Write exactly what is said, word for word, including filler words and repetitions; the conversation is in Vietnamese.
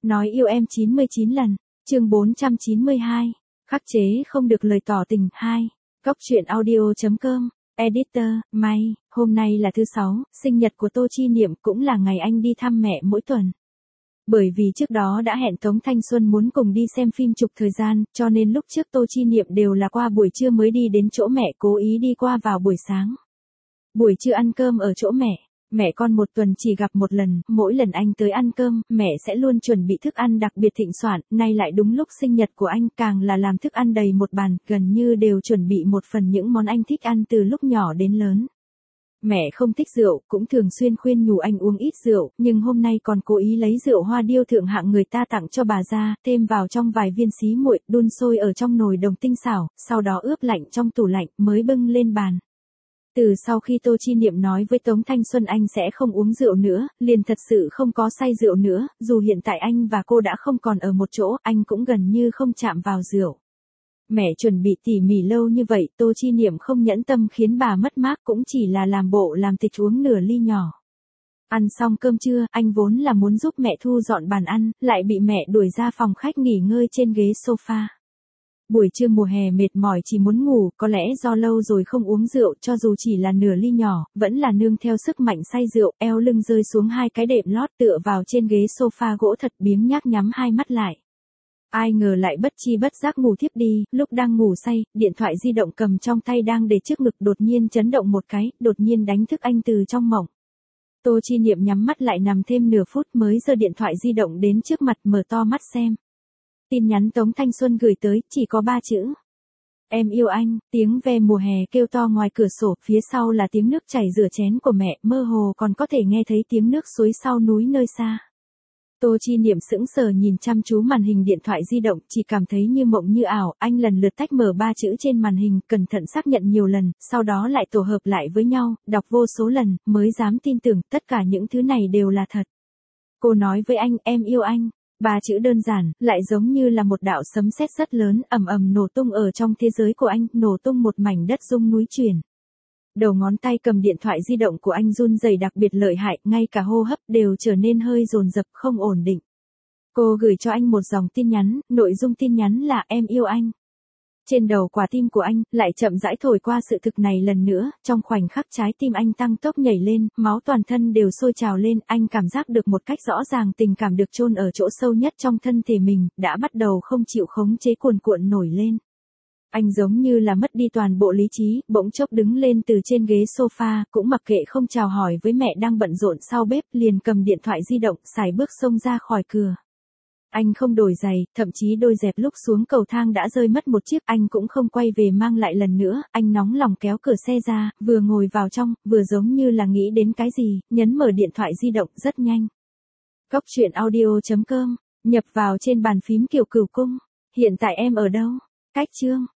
Nói yêu em chín mươi chín lần. Chương bốn trăm chín mươi hai. Khắc chế không được lời tỏ tình hai. Góc truyện audio chấm com. Editor, May, hôm nay là thứ sáu, sinh nhật của Tô Chi Niệm cũng là ngày anh đi thăm mẹ mỗi tuần. Bởi vì trước đó đã hẹn Tống Thanh Xuân muốn cùng đi xem phim chụp thời gian, cho nên lúc trước Tô Chi Niệm đều là qua buổi trưa mới đi đến chỗ mẹ, cố ý đi qua vào buổi sáng. Buổi trưa ăn cơm ở chỗ mẹ. Mẹ con một tuần chỉ gặp một lần, mỗi lần anh tới ăn cơm, mẹ sẽ luôn chuẩn bị thức ăn đặc biệt thịnh soạn, nay lại đúng lúc sinh nhật của anh, càng là làm thức ăn đầy một bàn, gần như đều chuẩn bị một phần những món anh thích ăn từ lúc nhỏ đến lớn. Mẹ không thích rượu, cũng thường xuyên khuyên nhủ anh uống ít rượu, nhưng hôm nay còn cố ý lấy rượu hoa điêu thượng hạng người ta tặng cho bà ra, thêm vào trong vài viên xí muội, đun sôi ở trong nồi đồng tinh xảo, sau đó ướp lạnh trong tủ lạnh, mới bưng lên bàn. Từ sau khi Tô Chi Niệm nói với Tống Thanh Xuân anh sẽ không uống rượu nữa, liền thật sự không có say rượu nữa, dù hiện tại anh và cô đã không còn ở một chỗ, anh cũng gần như không chạm vào rượu. Mẹ chuẩn bị tỉ mỉ lâu như vậy, Tô Chi Niệm không nhẫn tâm khiến bà mất mát, cũng chỉ là làm bộ làm tịch uống nửa ly nhỏ. Ăn xong cơm trưa, anh vốn là muốn giúp mẹ thu dọn bàn ăn, lại bị mẹ đuổi ra phòng khách nghỉ ngơi trên ghế sofa. Buổi trưa mùa hè mệt mỏi chỉ muốn ngủ, có lẽ do lâu rồi không uống rượu, cho dù chỉ là nửa ly nhỏ, vẫn là nương theo sức mạnh say rượu, eo lưng rơi xuống hai cái đệm lót tựa vào trên ghế sofa gỗ thật biếng nhác nhắm hai mắt lại. Ai ngờ lại bất chi bất giác ngủ thiếp đi, lúc đang ngủ say, điện thoại di động cầm trong tay đang để trước ngực đột nhiên chấn động một cái, đột nhiên đánh thức anh từ trong mộng. Tô Chi Niệm nhắm mắt lại nằm thêm nửa phút mới giơ điện thoại di động đến trước mặt, mở to mắt xem. Tin nhắn Tống Thanh Xuân gửi tới, chỉ có ba chữ. Em yêu anh, tiếng ve mùa hè kêu to ngoài cửa sổ, phía sau là tiếng nước chảy rửa chén của mẹ, mơ hồ còn có thể nghe thấy tiếng nước suối sau núi nơi xa. Tô Chi Niệm sững sờ nhìn chăm chú màn hình điện thoại di động, chỉ cảm thấy như mộng như ảo, anh lần lượt tách mở ba chữ trên màn hình, cẩn thận xác nhận nhiều lần, sau đó lại tổ hợp lại với nhau, đọc vô số lần, mới dám tin tưởng, tất cả những thứ này đều là thật. Cô nói với anh, em yêu anh. Ba chữ đơn giản, lại giống như là một đạo sấm sét rất lớn, ầm ầm nổ tung ở trong thế giới của anh, nổ tung một mảnh đất rung núi chuyển. Đầu ngón tay cầm điện thoại di động của anh run rẩy đặc biệt lợi hại, ngay cả hô hấp đều trở nên hơi dồn dập, không ổn định. Cô gửi cho anh một dòng tin nhắn, nội dung tin nhắn là em yêu anh. Trên đầu quả tim của anh, lại chậm rãi thổi qua sự thực này lần nữa, trong khoảnh khắc trái tim anh tăng tốc nhảy lên, máu toàn thân đều sôi trào lên, anh cảm giác được một cách rõ ràng tình cảm được chôn ở chỗ sâu nhất trong thân thể mình, đã bắt đầu không chịu khống chế cuồn cuộn nổi lên. Anh giống như là mất đi toàn bộ lý trí, bỗng chốc đứng lên từ trên ghế sofa, cũng mặc kệ không chào hỏi với mẹ đang bận rộn sau bếp, liền cầm điện thoại di động, sải bước xông ra khỏi cửa. Anh không đổi giày, thậm chí đôi dép lúc xuống cầu thang đã rơi mất một chiếc, anh cũng không quay về mang lại lần nữa, anh nóng lòng kéo cửa xe ra, vừa ngồi vào trong, vừa giống như là nghĩ đến cái gì, nhấn mở điện thoại di động rất nhanh. Góc truyện audio chấm com, nhập vào trên bàn phím kiểu cửu cung, hiện tại em ở đâu? Cách chương.